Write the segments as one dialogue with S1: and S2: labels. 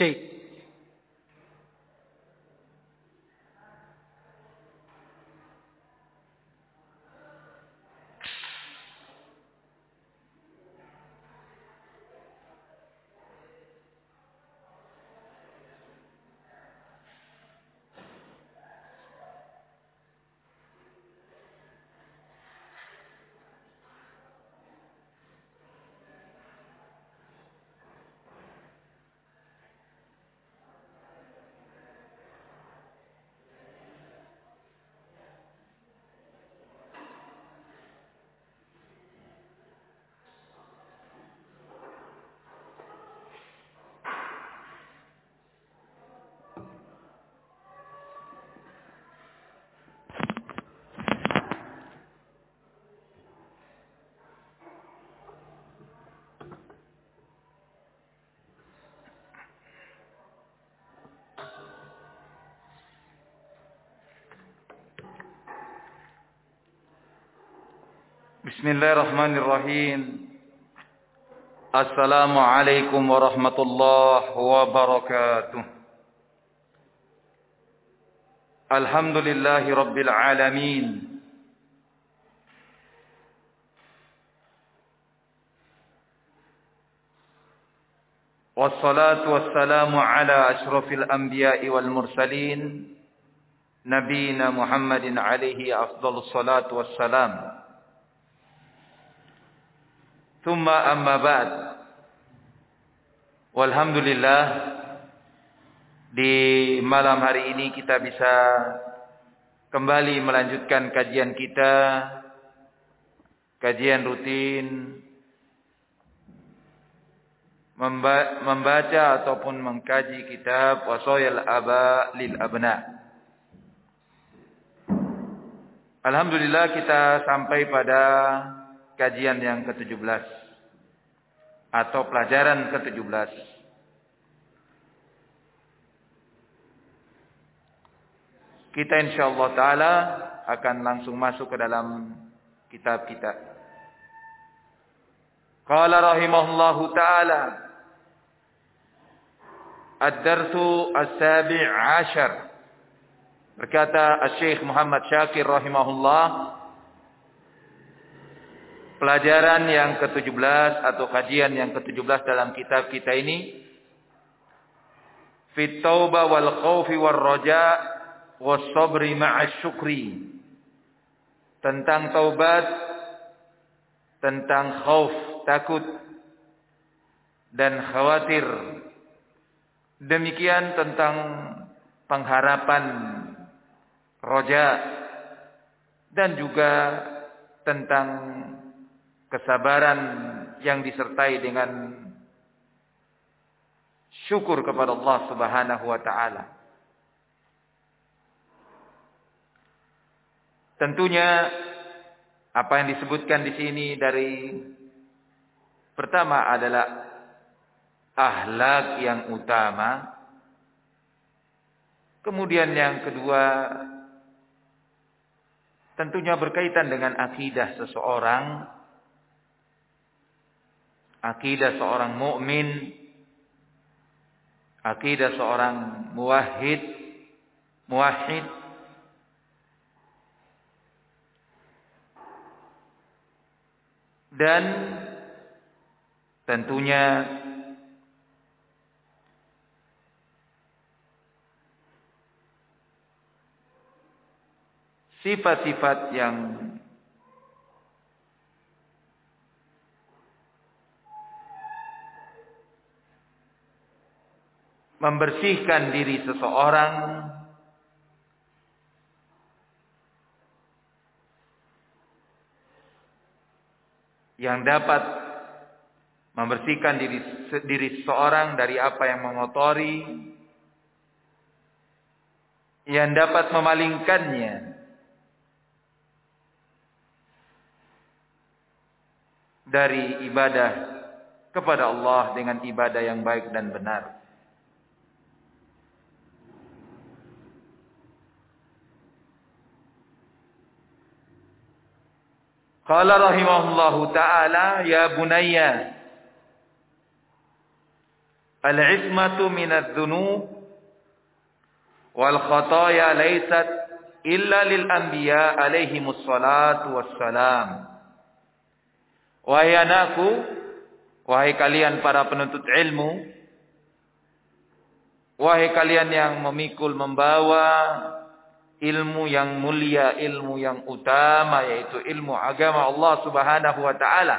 S1: C. Bismillahirrahmanirrahim. Assalamualaikum warahmatullahi wabarakatuh. Alhamdulillahi rabbil alamin. Wassalatu wassalamu ala ashrafil anbiya'i wal mursalin. Nabiyina Muhammadin alaihi afdalus salatu wassalam. Thumma amma ba'd. Walhamdulillah, di malam hari ini kita bisa kembali melanjutkan kajian kita, kajian rutin, membaca ataupun mengkaji kitab Wasayal Aba lil Abna. Alhamdulillah kita sampai pada kajian yang ke-17 atau pelajaran ke-17. Kita insyaallah taala akan langsung masuk ke dalam kitab kita. Qala rahimahullahu taala ad-darsu as-sabi' 'ashar. Berkata Syekh Muhammad Syakir rahimahullah, pelajaran yang ke-17 atau kajian yang ke-17 dalam kitab kita ini, fit taubah wal khaufi war raja was sabri ma'as syukri. Tentang taubat, tentang khauf, takut dan khawatir. Demikian tentang pengharapan, roja, dan juga tentang kesabaran yang disertai dengan syukur kepada Allah Subhanahu wa taala. Tentunya apa yang disebutkan di sini dari pertama adalah akhlak yang utama. Kemudian yang kedua tentunya berkaitan dengan akidah seseorang. Akidah seorang mukmin, akidah seorang muwahhid, dan tentunya sifat-sifat yang membersihkan diri seseorang yang dapat membersihkan diri seseorang dari apa yang mengotori, yang dapat memalingkannya dari ibadah kepada Allah dengan ibadah yang baik dan benar. Qala rahimahullahu ta'ala, ya bunayya al-ismatu minadz-dzunub wal khataaya laysat illa lil anbiya alaihimus salatu wassalam. Wahai anakku, wahai kalian para penuntut ilmu, wahai kalian yang memikul membawa ilmu yang mulia, ilmu yang utama, yaitu ilmu agama Allah Subhanahu wa taala.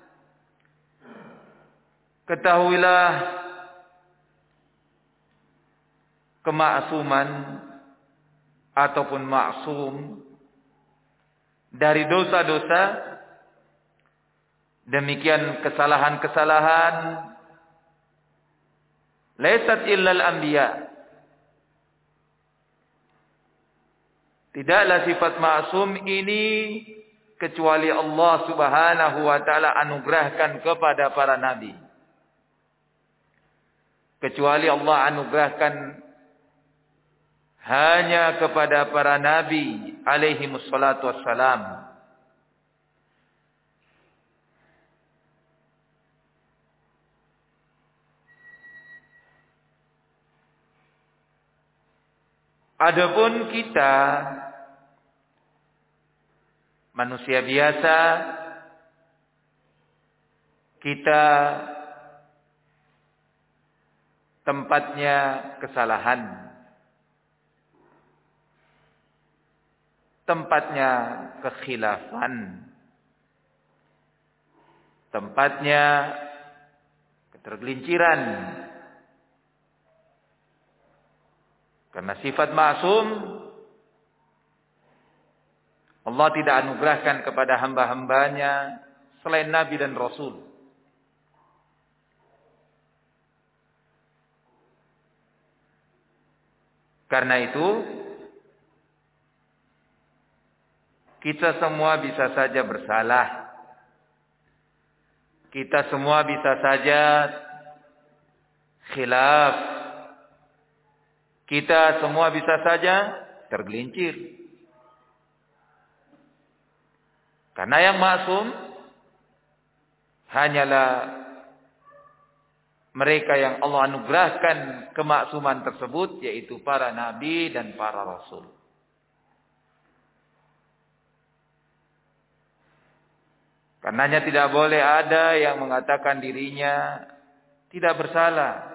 S1: Ketahuilah kemaksuman ataupun maksum dari dosa-dosa, demikian kesalahan-kesalahan, laysat illal anbiya, tidaklah sifat maksum ini kecuali Allah Subhanahu wa taala anugerahkan kepada para nabi. Kecuali Allah anugerahkan hanya kepada para nabi alaihimus salatu wassalam. Adapun kita manusia biasa, kita tempatnya kesalahan, tempatnya kekhilafan, tempatnya ketergelinciran. Karena sifat maksum Allah tidak anugerahkan kepada hamba-hambanya selain Nabi dan Rasul. Karena itu kita semua bisa saja bersalah. Kita semua bisa saja khilaf. Kita semua bisa saja tergelincir. Karena yang maksum hanyalah mereka yang Allah anugerahkan kemaksuman tersebut, yaitu para nabi dan para rasul. Karenanya tidak boleh ada yang mengatakan dirinya tidak bersalah.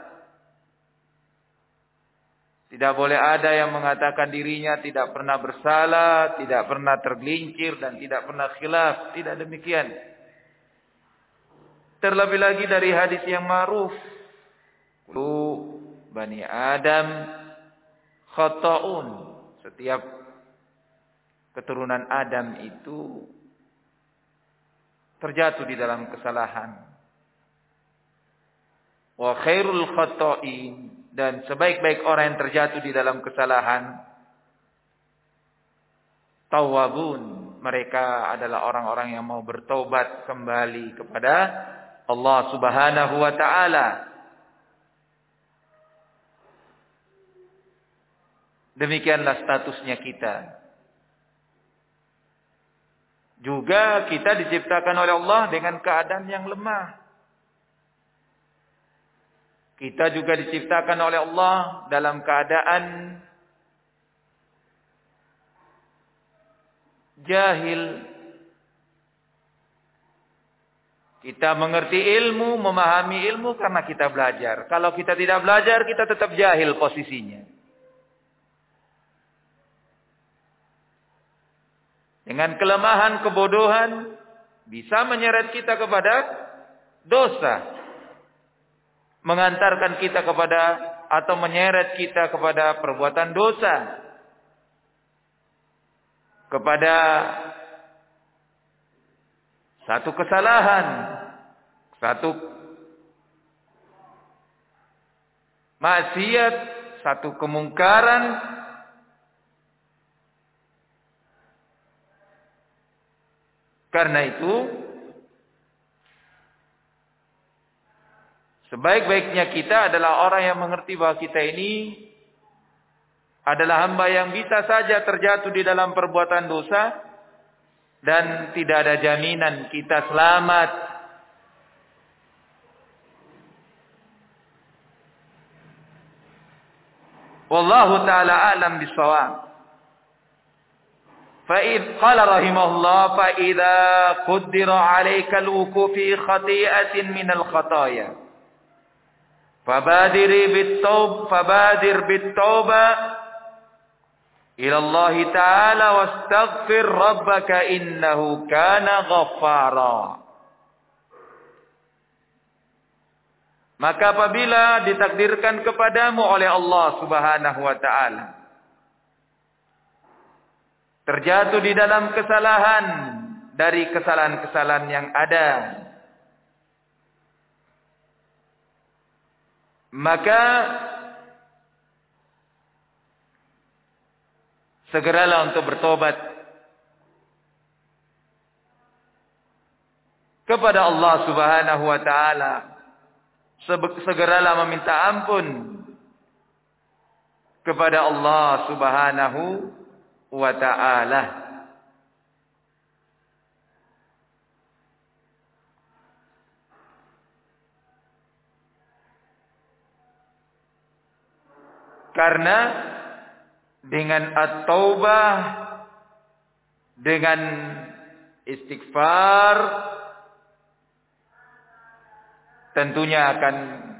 S1: Tidak boleh ada yang mengatakan dirinya tidak pernah bersalah, tidak pernah tergelincir, dan tidak pernah khilaf. Tidak demikian. Terlebih lagi dari hadis yang ma'ruf. Kullu bani Adam khata'un. Setiap keturunan Adam itu terjatuh di dalam kesalahan. Wa khairul khata'in, dan sebaik-baik orang yang terjatuh di dalam kesalahan, tawwabun, mereka adalah orang-orang yang mau bertobat kembali kepada Allah Subhanahu wa taala. Demikianlah statusnya kita. Juga kita diciptakan oleh Allah dengan keadaan yang lemah. Kita juga diciptakan oleh Allah dalam keadaan jahil. Kita mengerti ilmu, memahami ilmu karena kita belajar. Kalau kita tidak belajar, kita tetap jahil posisinya. Dengan kelemahan, kebodohan, bisa menyeret kita kepada dosa. Mengantarkan kita kepada atau menyeret kita kepada perbuatan dosa, kepada satu kesalahan, satu maksiat, satu kemungkaran. Karena itu sebaik-baiknya kita adalah orang yang mengerti bahwa kita ini adalah hamba yang bisa saja terjatuh di dalam perbuatan dosa dan tidak ada jaminan kita selamat. Wallahu ta'ala a'lam bishawab. فإذ قال رحمه الله فإذا قدر عليك الوقوف في خطيئة من الخطايا فبادر بالتوبة إلى الله تعالى واستغفر ربك إنه كان غفارا. Maka apabila ditakdirkan kepadamu oleh Allah Subhanahu wa taala terjatuh di dalam kesalahan dari kesalahan-kesalahan yang ada, maka segeralah untuk bertobat kepada Allah Subhanahu wa taala. Segeralah meminta ampun kepada Allah Subhanahu wa ta'ala. Karena dengan at-taubah, dengan istighfar, tentunya akan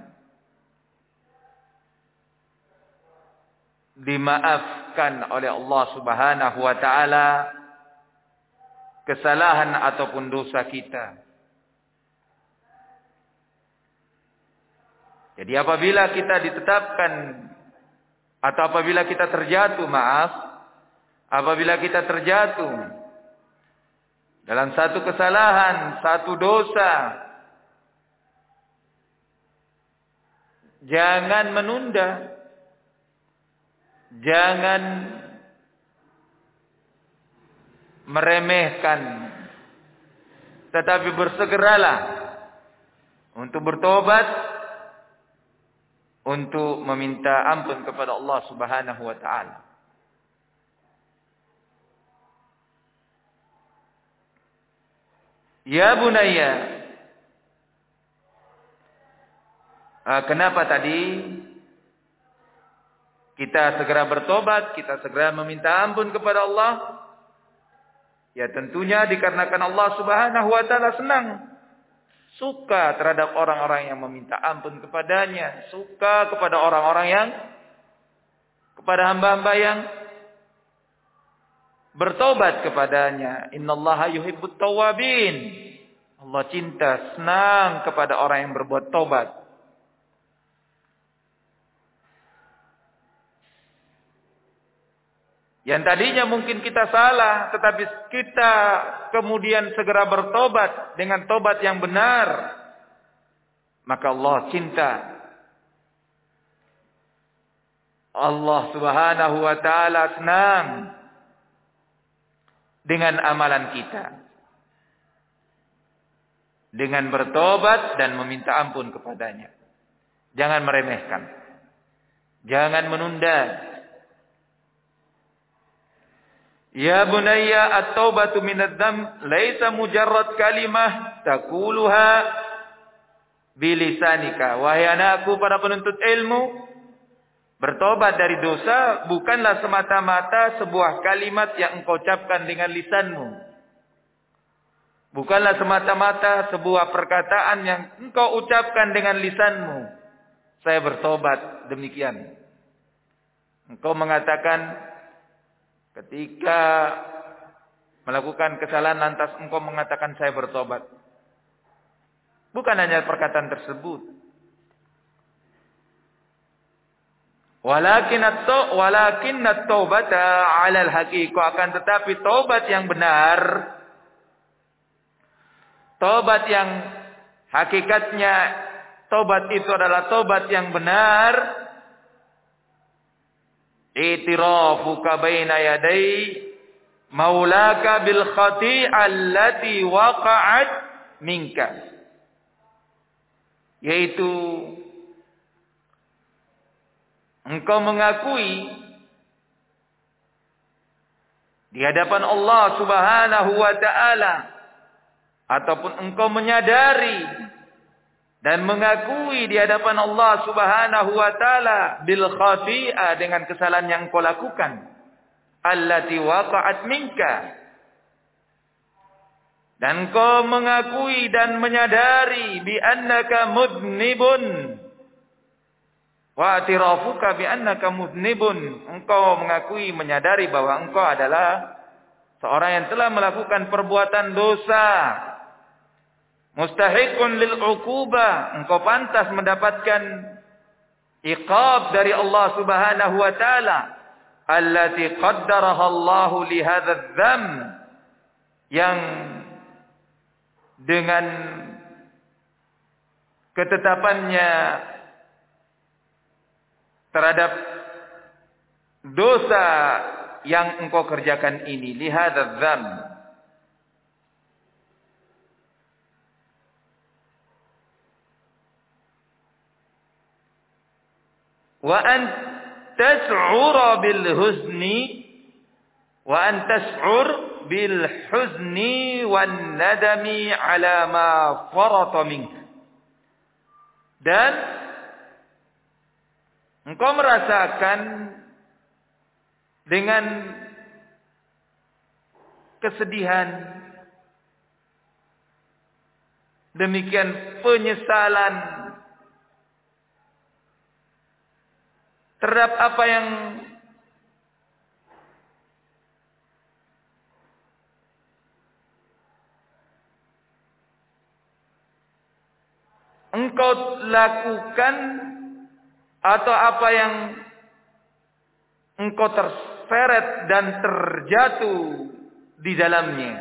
S1: dimaafkan oleh Allah Subhanahu wa taala kesalahan ataupun dosa kita. Jadi apabila kita ditetapkan atau apabila kita terjatuh, apabila kita terjatuh dalam satu kesalahan, satu dosa, jangan menunda. Jangan meremehkan, tetapi bersegeralah untuk bertobat, untuk meminta ampun kepada Allah Subhanahu wa taala. Ya bunayya, kenapa tadi kita segera bertobat, kita segera meminta ampun kepada Allah? Ya tentunya dikarenakan Allah Subhanahu wa taala senang, suka terhadap orang-orang yang meminta ampun kepadanya, suka kepada orang-orang yang, kepada hamba-hamba yang bertobat kepadanya. Innallaha yuhibbut tawwabin. Allah cinta, senang kepada orang yang berbuat tobat. Yang tadinya mungkin kita salah, tetapi kita kemudian segera bertobat dengan tobat yang benar, maka Allah cinta. Allah Subhanahu wa taala senang dengan amalan kita, dengan bertobat dan meminta ampun kepadanya. Jangan meremehkan, jangan menunda. Ya bunayya at-taubatu minadz-dzamb laisa mujarrad kalimah taquluha bilisanika. Wahai anakku para penuntut ilmu, bertobat dari dosa bukanlah semata-mata sebuah kalimat yang engkau ucapkan dengan lisanmu. Bukanlah semata-mata sebuah perkataan yang engkau ucapkan dengan lisanmu. Saya bertobat, demikian. Engkau mengatakan ketika melakukan kesalahan lantas engkau mengatakan saya bertobat. Bukan hanya perkataan tersebut. Walakin at-taubata 'ala al-haqiqah, akan tetapi taubat yang benar, taubat yang hakikatnya taubat itu adalah taubat yang benar. I'tirafuka baina yaday maulaka bil khati'ah allati waqa'at minka, yaitu engkau mengakui di hadapan Allah Subhanahu wa taala, ataupun engkau menyadari dan mengakui di hadapan Allah Subhanahu wa taala bil khati'ah, dengan kesalahan yang engkau lakukan, allati waqa'at minka, dan engkau mengakui dan menyadari bi annaka mudnibun wa atirafuka bi annaka mudnibun, engkau mengakui menyadari bahwa engkau adalah seorang yang telah melakukan perbuatan dosa, mustahiqun lil uqubah, engkau pantas mendapatkan iqab dari Allah Subhanahu wa taala, allati qaddaraha Allah li hadzal dzam, yang dengan ketetapannya terhadap dosa yang engkau kerjakan ini, li hadzal dzam. Wa an tas'ura bil huzni, wa an tas'ur bil huzni wan nadami ala ma farata minka, dan engkau merasakan dengan kesedihan, demikian penyesalan terhadap apa yang engkau lakukan atau apa yang engkau terseret dan terjatuh di dalamnya.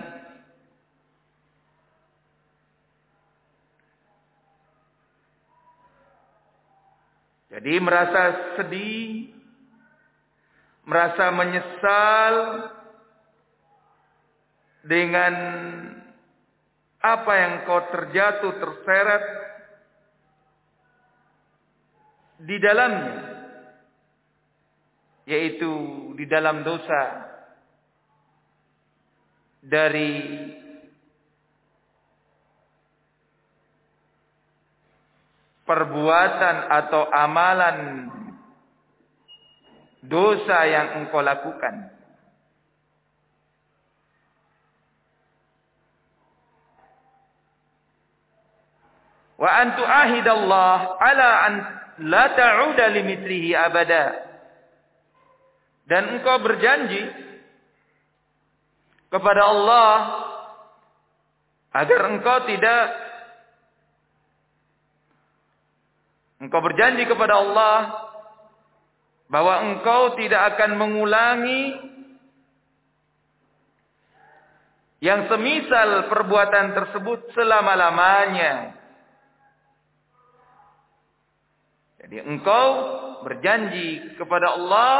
S1: Jadi merasa sedih, merasa menyesal dengan apa yang kau terjatuh, terseret di dalamnya, yaitu di dalam dosa dari perbuatan atau amalan dosa yang engkau lakukan. Wa an tu'ahidallah ala an la ta'uda limithlihi abada, dan engkau berjanji kepada Allah agar engkau berjanji kepada Allah bahwa engkau tidak akan mengulangi yang semisal perbuatan tersebut selama-lamanya. Jadi engkau berjanji kepada Allah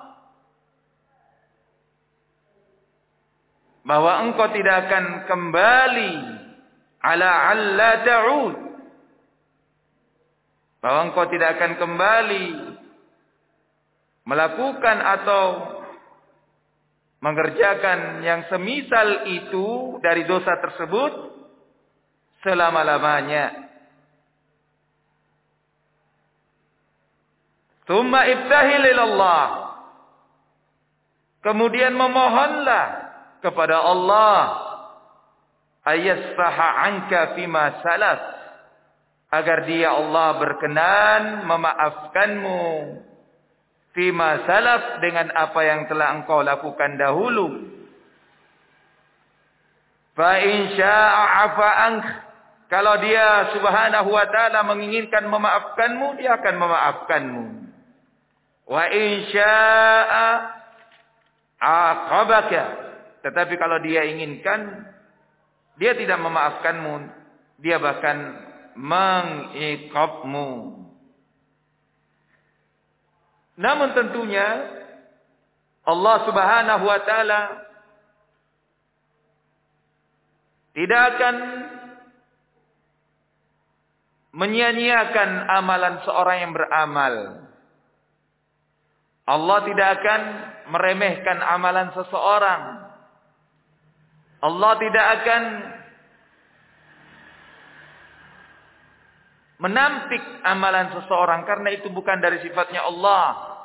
S1: bahwa engkau tidak akan kembali ala alla ta'ud, bahwa engkau tidak akan kembali melakukan atau mengerjakan yang semisal itu dari dosa tersebut selama-lamanya. Tsumma ibtahil ilallah, kemudian memohonlah kepada Allah ayasfaha anka fima salaf, agar dia Allah berkenan memaafkanmu fima salaf, dengan apa yang telah engkau lakukan dahulu. Fa in syaa'a 'afa ank, kalau dia Subhanahu wa taala menginginkan memaafkanmu, dia akan memaafkanmu. Wa in syaa'a 'aqabaka, tetapi kalau dia inginkan, dia tidak memaafkanmu, dia bahkan mengiqabmu. Namun tentunya Allah Subhanahu wa taala tidak akan menyia-nyiakan amalan seorang yang beramal. Allah tidak akan meremehkan amalan seseorang. Allah tidak akan menampik amalan seseorang karena itu bukan dari sifatnya Allah.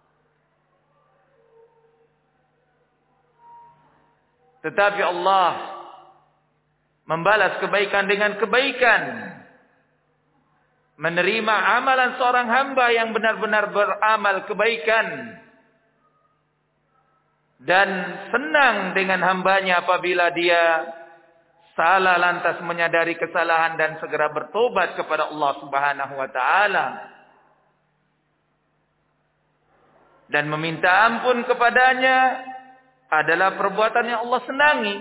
S1: Tetapi Allah membalas kebaikan dengan kebaikan. Menerima amalan seorang hamba yang benar-benar beramal kebaikan. Dan senang dengan hambanya apabila dia salah lantas menyadari kesalahan dan segera bertobat kepada Allah Subhanahu wa taala. Dan meminta ampun kepadanya adalah perbuatan yang Allah senangi.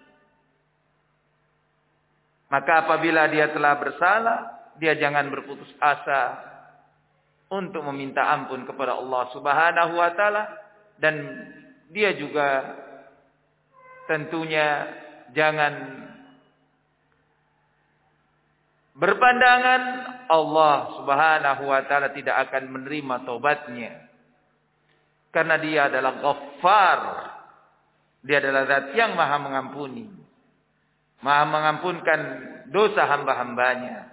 S1: Maka apabila dia telah bersalah, dia jangan berputus asa untuk meminta ampun kepada Allah Subhanahu wa taala, dan dia juga tentunya jangan berpandangan Allah Subhanahu wa taala tidak akan menerima taubatnya. Karena dia adalah Ghaffar. Dia adalah zat yang maha mengampuni. Maha mengampunkan dosa hamba-hambanya.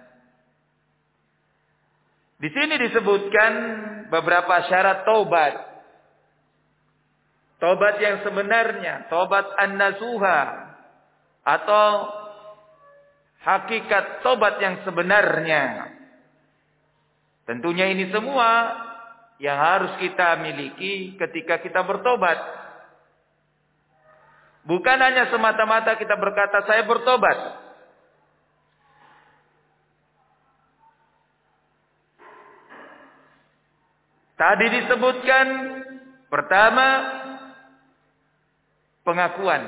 S1: Di sini disebutkan beberapa syarat taubat. Taubat yang sebenarnya, taubat an-nasuha, atau hakikat taubat yang sebenarnya. Tentunya ini semua yang harus kita miliki ketika kita bertobat. Bukan hanya semata-mata kita berkata saya bertobat. Tadi disebutkan pertama pengakuan.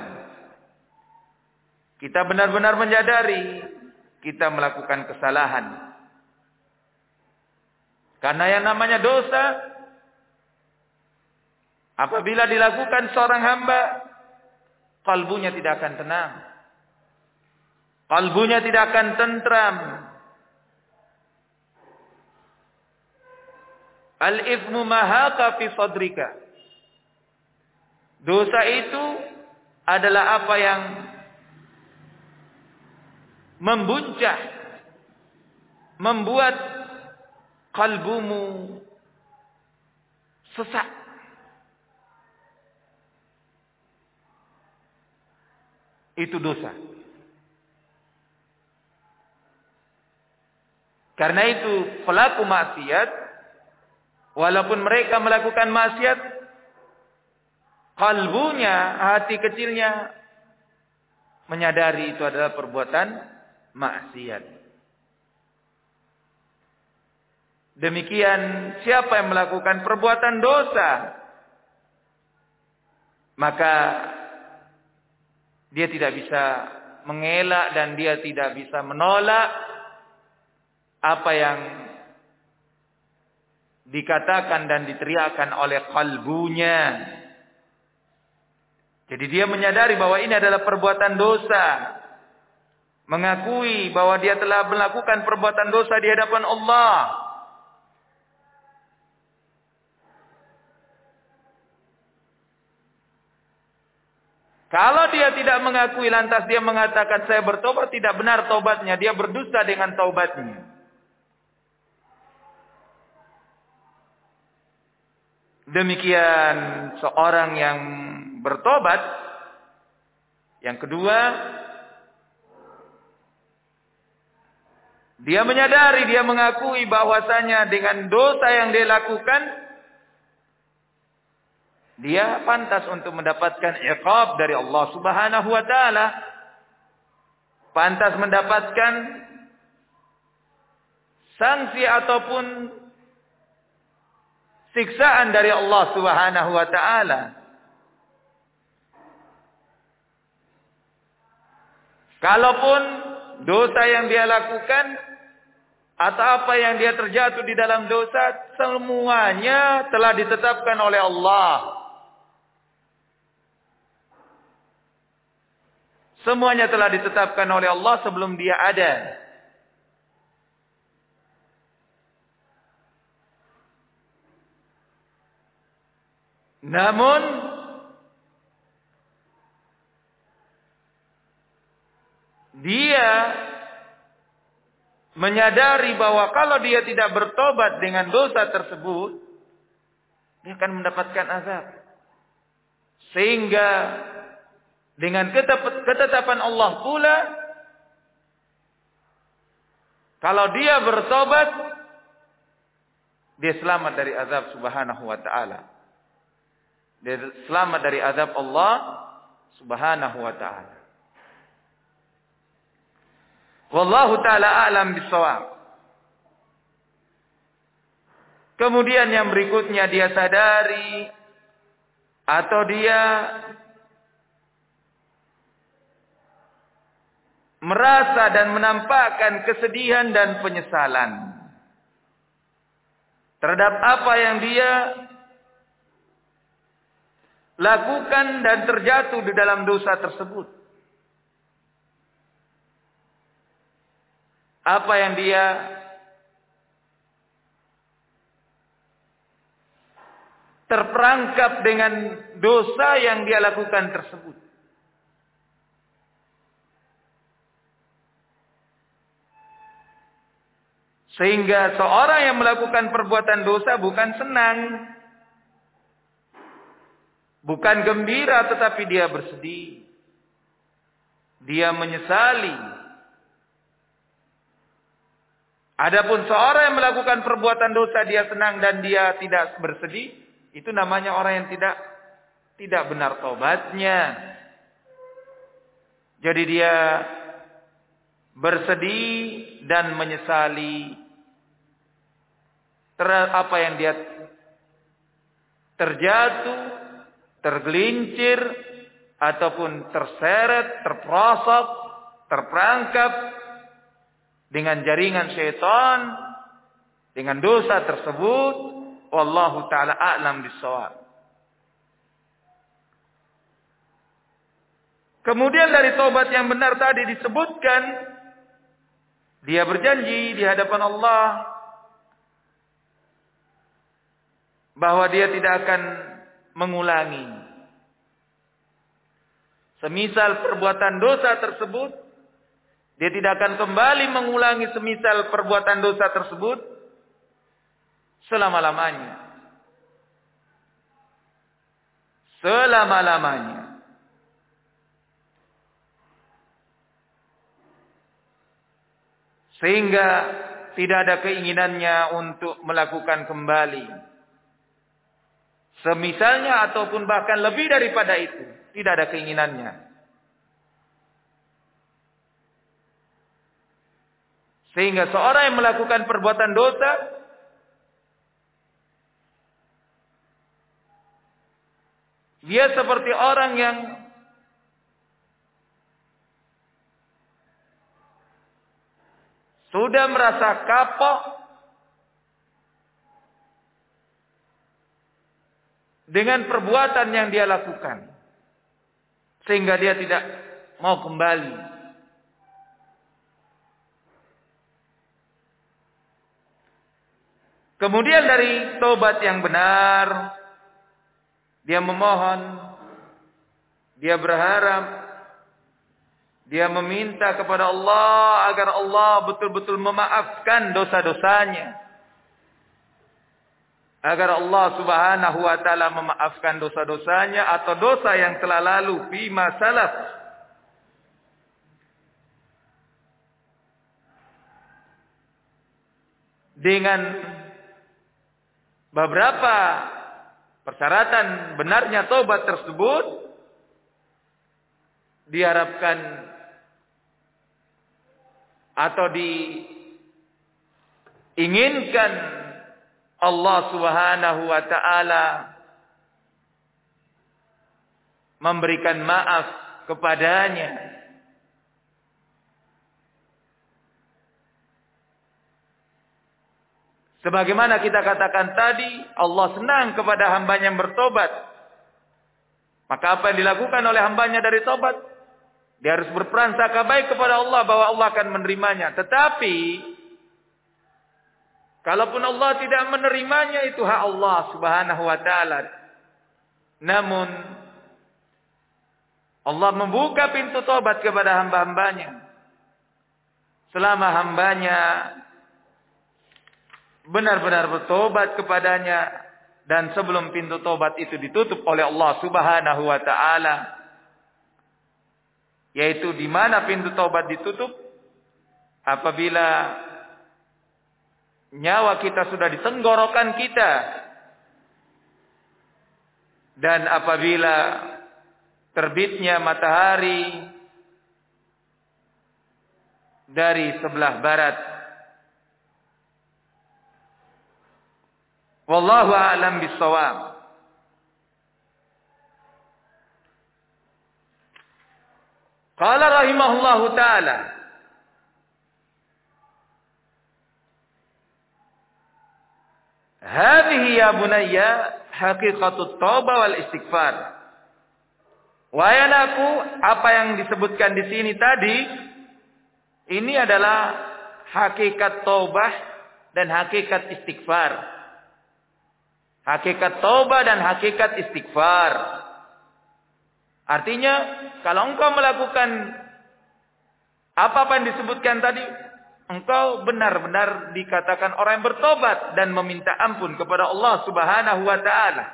S1: Kita benar-benar menyadari kita melakukan kesalahan. Karena yang namanya dosa apabila dilakukan seorang hamba, kalbunya tidak akan tenang. Kalbunya tidak akan tentram. Al-ithmu mahaka fi sadrika. Dosa itu adalah apa yang membuncah, membuat kalbumu sesak. Itu dosa. Karena itu pelaku maksiat, walaupun mereka melakukan maksiat, kalbunya, hati kecilnya menyadari itu adalah perbuatan maksiat. Demikian siapa yang melakukan perbuatan dosa, maka dia tidak bisa mengelak dan dia tidak bisa menolak apa yang dikatakan dan diteriakkan oleh kalbunya. Jadi dia menyadari bahwa ini adalah perbuatan dosa. Mengakui bahwa dia telah melakukan perbuatan dosa di hadapan Allah. Kalau dia tidak mengakui lantas dia mengatakan saya bertobat, tidak benar taubatnya, dia berdusta dengan taubatnya. Demikian seorang yang bertobat. Yang kedua, dia menyadari, dia mengakui bahwasanya dengan dosa yang dia lakukan, dia pantas untuk mendapatkan iqab dari Allah Subhanahu wa taala. Pantas mendapatkan sanksi ataupun siksaan dari Allah Subhanahu wa taala. Kalaupun dosa yang dia lakukan atau apa yang dia terjatuh di dalam dosa, semuanya telah ditetapkan oleh Allah. Semuanya telah ditetapkan oleh Allah sebelum dia ada. Namun dia menyadari bahwa kalau dia tidak bertobat dengan dosa tersebut, dia akan mendapatkan azab. Sehingga dengan ketetapan Allah pula, kalau dia bertobat, dia selamat dari azab Subhanahu wa ta'ala. Dia selamat dari azab Allah Subhanahu wa ta'ala. Wallahu ta'ala a'lam bissawab. Kemudian yang berikutnya dia sadari atau dia merasa dan menampakkan kesedihan dan penyesalan terhadap apa yang dia lakukan dan terjatuh di dalam dosa tersebut. Apa yang dia terperangkap dengan dosa yang dia lakukan tersebut. Sehingga seorang yang melakukan perbuatan dosa bukan senang, bukan gembira, tetapi dia bersedih. Dia menyesali. Adapun seorang yang melakukan perbuatan dosa dia senang dan dia tidak bersedih, itu namanya orang yang tidak benar tobatnya. Jadi dia bersedih dan menyesali terhadap apa yang dia terjatuh, tergelincir, ataupun terseret, terperosok, terperangkap dengan jaringan syaitan, dengan dosa tersebut. Wallahu ta'ala a'lam bissawab. Kemudian dari tobat yang benar tadi disebutkan, dia berjanji di hadapan Allah bahwa dia tidak akan mengulangi. Semisal perbuatan dosa tersebut, dia tidak akan kembali mengulangi semisal perbuatan dosa tersebut selama-lamanya. Selama-lamanya. Sehingga tidak ada keinginannya untuk melakukan kembali. Semisalnya ataupun bahkan lebih daripada itu. Tidak ada keinginannya. Sehingga seorang yang melakukan perbuatan dosa, dia seperti orang yang sudah merasa kapok dengan perbuatan yang dia lakukan. Sehingga dia tidak mau kembali. Kemudian dari tobat yang benar, dia memohon, dia berharap, dia meminta kepada Allah agar Allah betul-betul memaafkan dosa-dosanya. Agar Allah Subhanahu wa ta'ala memaafkan dosa-dosanya atau dosa yang telah lalu fima salaf. Dengan beberapa persyaratan benarnya taubat tersebut, diharapkan atau diinginkan Allah Subhanahu wa ta'ala memberikan maaf kepadanya. Sebagaimana kita katakan tadi, Allah senang kepada hambanya yang bertobat. Maka apa yang dilakukan oleh hambanya dari tobat, dia harus berprasangka baik kepada Allah bahwa Allah akan menerimanya. Tetapi kalaupun Allah tidak menerimanya, itu hak Allah Subhanahu wa ta'ala. Namun Allah membuka pintu tobat kepada hamba-hambanya. selama hambanya benar-benar bertobat kepadanya dan sebelum pintu tobat itu ditutup oleh Allah Subhanahu wa taala, yaitu di mana pintu tobat ditutup apabila nyawa kita sudah di tenggorokan kita dan apabila terbitnya matahari dari sebelah barat. Wallahu a'lam bissawab. Qala rahimahullahu ta'ala, hadhihi ya bunayya haqiqatut taubah wal istighfar. Wahai anakku, apa yang disebutkan di sini tadi ini adalah hakikat taubah dan hakikat istighfar. Hakikat taubah dan hakikat istighfar. Artinya, kalau engkau melakukan apa yang disebutkan tadi, engkau benar-benar dikatakan orang yang bertobat dan meminta ampun kepada Allah Subhanahu wa taala.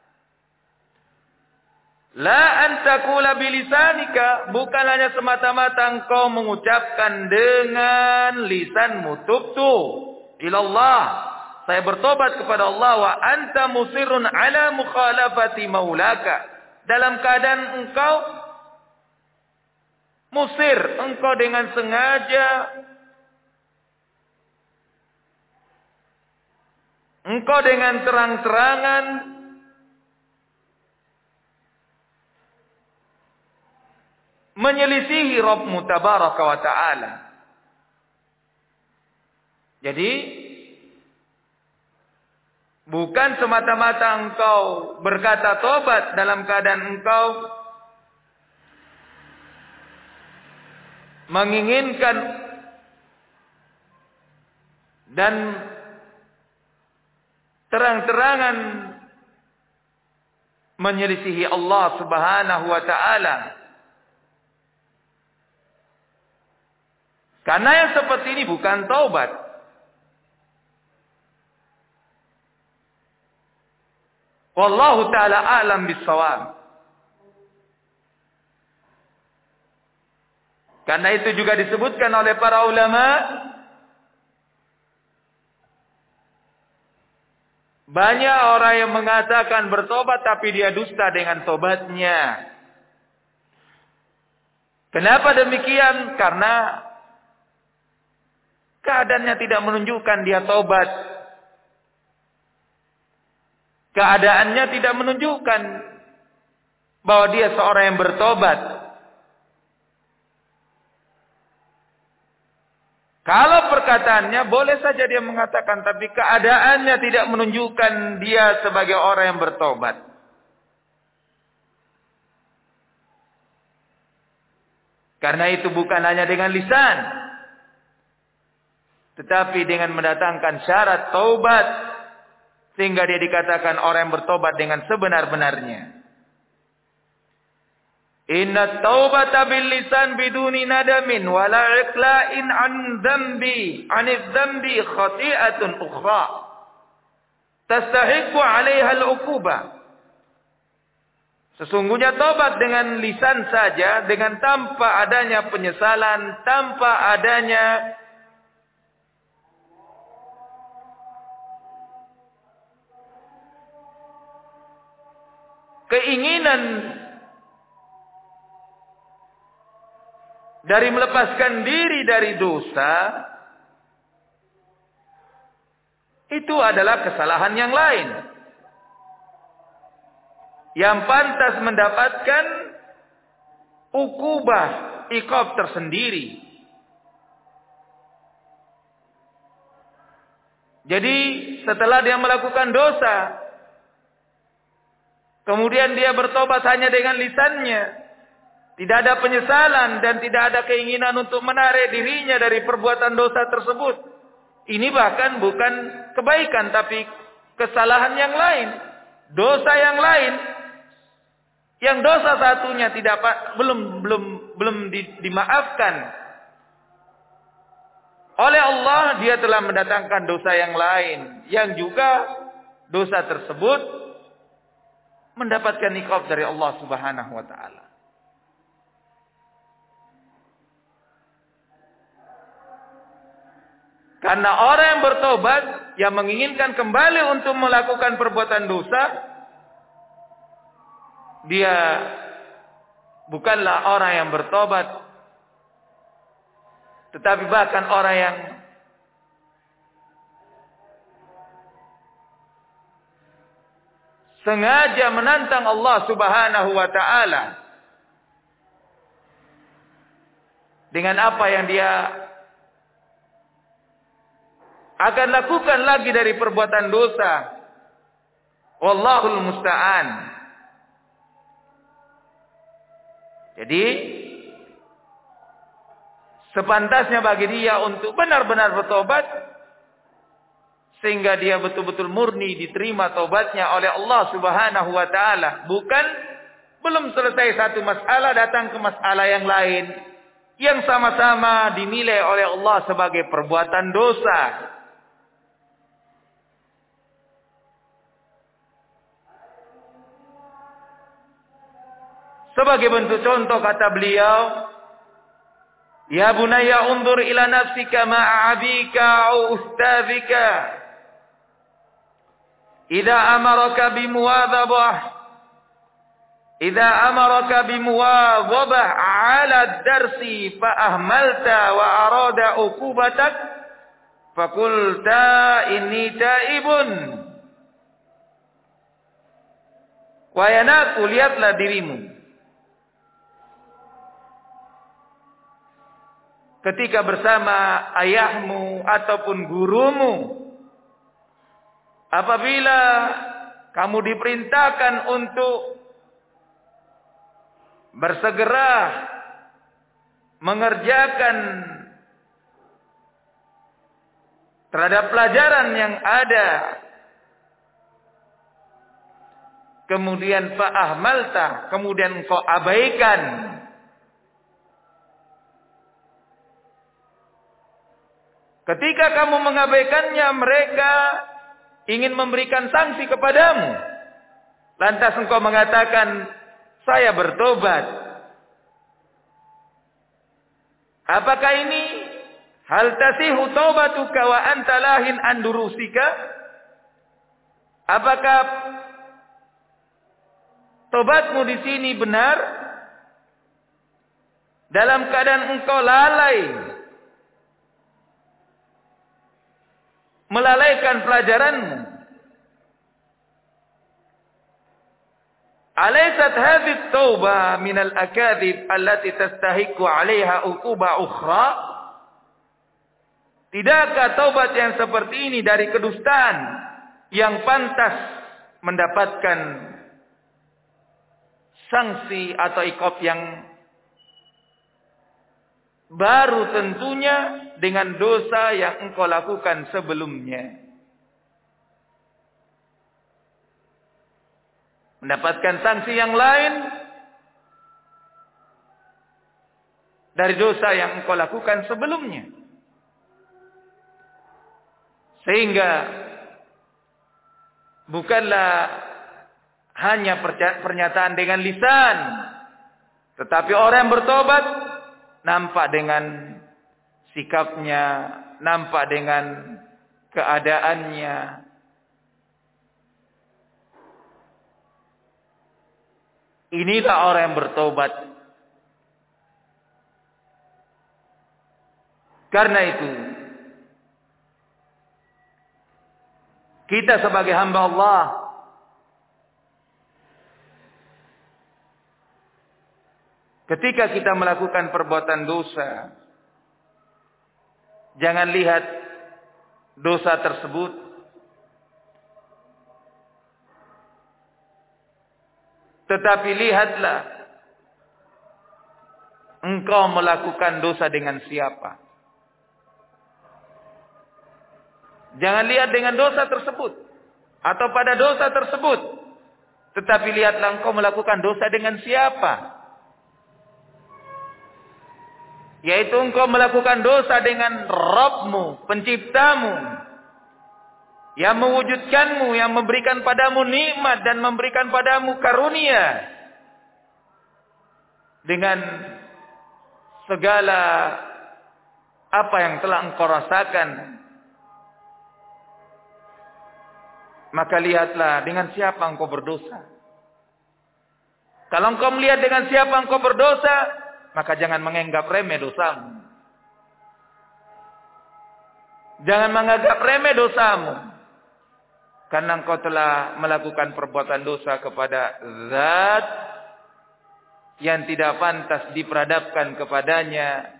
S1: La antakula bilisanika, bukan hanya semata-mata engkau mengucapkan dengan lisanmu, tubtu ilallah, saya bertobat kepada Allah, wa anta musirrun ala mukhalafati maulaka, dalam keadaan engkau musir, engkau dengan sengaja, engkau dengan terang-terangan menyelisihi Rabbmu tabaraka wa ta'ala. Jadi bukan semata-mata engkau berkata tobat dalam keadaan engkau menginginkan dan terang-terangan menyelisihi Allah Subhanahu wa taala. Karena yang seperti ini bukan taubat. Wallahu ta'ala a'lam bissawab. Karena itu juga disebutkan oleh para ulama, banyak orang yang mengatakan bertobat tapi dia dusta dengan tobatnya. Kenapa demikian? Karena keadaannya tidak menunjukkan dia tobat. Keadaannya tidak menunjukkan bahwa dia seorang yang bertobat. Kalau perkataannya boleh saja dia mengatakan, tapi keadaannya tidak menunjukkan dia sebagai orang yang bertobat. Karena itu bukan hanya dengan lisan, tetapi dengan mendatangkan syarat taubat, sehingga dia dikatakan orang yang bertobat dengan sebenar-benarnya. Inna taubata bil lisan biduni nadamin wala iqla'in an dzambi khati'atun ukhra tastahiqu 'alaiha al-'uqubah. Sesungguhnya tobat dengan lisan saja, dengan tanpa adanya penyesalan, tanpa adanya keinginan dari melepaskan diri dari dosa, itu adalah kesalahan yang lain, yang pantas mendapatkan ukubah, iqab tersendiri. Jadi setelah dia melakukan dosa, kemudian dia bertobat hanya dengan lisannya, tidak ada penyesalan dan tidak ada keinginan untuk menarik dirinya dari perbuatan dosa tersebut. Ini bahkan bukan kebaikan, tapi kesalahan yang lain, dosa yang lain, yang dosa satunya belum dimaafkan oleh Allah, dia telah mendatangkan dosa yang lain, yang juga dosa tersebut mendapatkan iqab dari Allah Subhanahu wa taala. Karena orang yang bertobat, yang menginginkan kembali untuk melakukan perbuatan dosa, dia bukanlah orang yang bertobat, tetapi bahkan orang yang sengaja menantang Allah Subhanahu wa taala dengan apa yang dia akan lakukan lagi dari perbuatan dosa. Wallahul musta'an. Jadi sepantasnya bagi dia untuk benar-benar bertobat, sehingga dia betul-betul murni diterima taubatnya oleh Allah Subhanahu wa taala. Bukan belum selesai satu masalah datang ke masalah yang lain yang sama-sama dinilai oleh Allah sebagai perbuatan dosa. Sebagai bentuk contoh kata beliau, ya bunayya undur ila nafsika ma'a abika au ustadzika idza amaraka bimuwadhabah 'ala ad-darsi fa ahmalta wa arada uqubatak faqulta inni taibun wa yanaku, lihatlah dirimu ketika bersama ayahmu ataupun gurumu, apabila kamu diperintahkan untuk bersegera mengerjakan terhadap pelajaran yang ada, kemudian fa'ahmalta, kemudian engkau abaikan, ketika kamu mengabaikannya, mereka ingin memberikan sanksi kepadamu. Lantas engkau mengatakan, saya bertobat. Apakah ini hal tasihu taubatuka wa anta lahin an durusika? Apakah tobatmu di sini benar dalam keadaan engkau lalai, melalaikan pelajaranmu? Alaysat hadhihi at-taubah min al-akadzib allati tastahiqu 'alayha uquba ukhra? Tidakkah taubat yang seperti ini dari kedustaan yang pantas mendapatkan sanksi atau iqab yang baru tentunya dengan dosa yang engkau lakukan sebelumnya? Mendapatkan sanksi yang lain dari dosa yang engkau lakukan sebelumnya. Sehingga bukanlah hanya pernyataan dengan lisan, tetapi orang yang bertobat nampak dengan sikapnya, nampak dengan keadaannya. Inilah orang yang bertobat. Karena itu, kita sebagai hamba Allah ketika kita melakukan perbuatan dosa, jangan lihat dosa tersebut, tetapi lihatlah engkau melakukan dosa dengan siapa. Jangan lihat dengan dosa tersebut atau pada dosa tersebut, tetapi lihatlah engkau melakukan dosa dengan siapa. Yaitu engkau melakukan dosa dengan Rabbmu, penciptamu, yang mewujudkanmu, yang memberikan padamu nikmat dan memberikan padamu karunia dengan segala apa yang telah engkau rasakan. Maka lihatlah dengan siapa engkau berdosa. Kalau engkau melihat dengan siapa engkau berdosa, maka jangan menganggap remeh dosamu. Jangan menganggap remeh dosamu. Karena engkau telah melakukan perbuatan dosa kepada zat yang tidak pantas diperadabkan kepadanya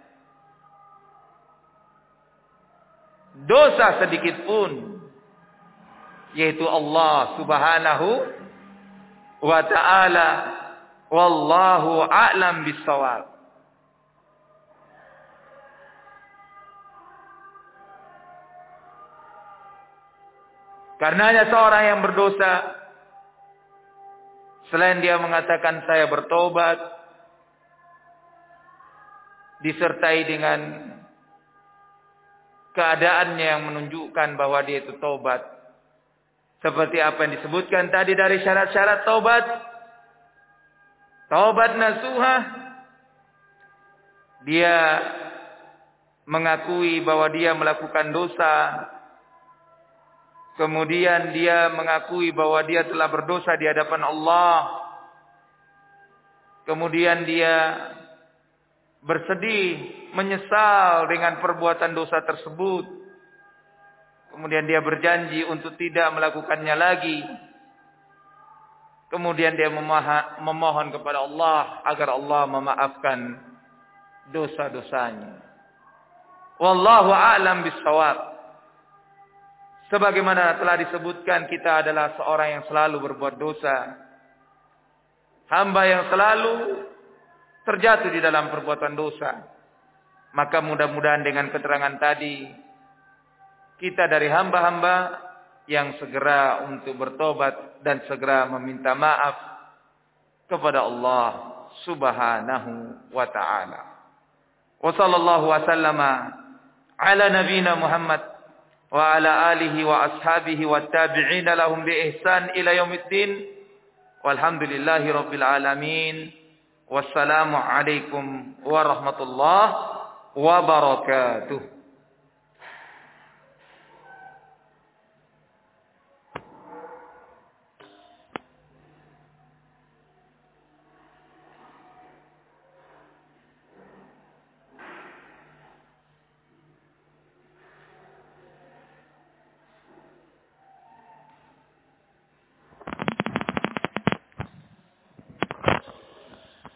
S1: dosa sedikit pun, yaitu Allah Subhanahu wa ta'ala. Wallahu a'lam bissawab. Karenanya seorang yang berdosa, selain dia mengatakan saya bertobat, disertai dengan keadaannya yang menunjukkan bahwa dia itu tobat. Seperti apa yang disebutkan tadi dari syarat-syarat tobat. Taubat nasuhah. Dia mengakui bahwa dia melakukan dosa. Kemudian dia mengakui bahwa dia telah berdosa di hadapan Allah. Kemudian dia bersedih, menyesal dengan perbuatan dosa tersebut. Kemudian dia berjanji untuk tidak melakukannya lagi. Kemudian dia memohon kepada Allah agar Allah memaafkan dosa-dosanya. Wallahu a'lam bissawab. Sebagaimana telah disebutkan, kita adalah seorang yang selalu berbuat dosa. Hamba yang selalu terjatuh di dalam perbuatan dosa. Maka mudah-mudahan dengan keterangan tadi, kita dari hamba-hamba yang segera untuk bertobat dan segera meminta maaf kepada Allah Subhanahu wa ta'ala. Wa sallallahu wa sallama ala nabina Muhammad wa ala alihi wa ashabihi wa tabi'ina lahum bi ihsan ila yaumiddin. Walhamdulillahi rabbil alamin. Wassalamu alaikum warahmatullahi wabarakatuh.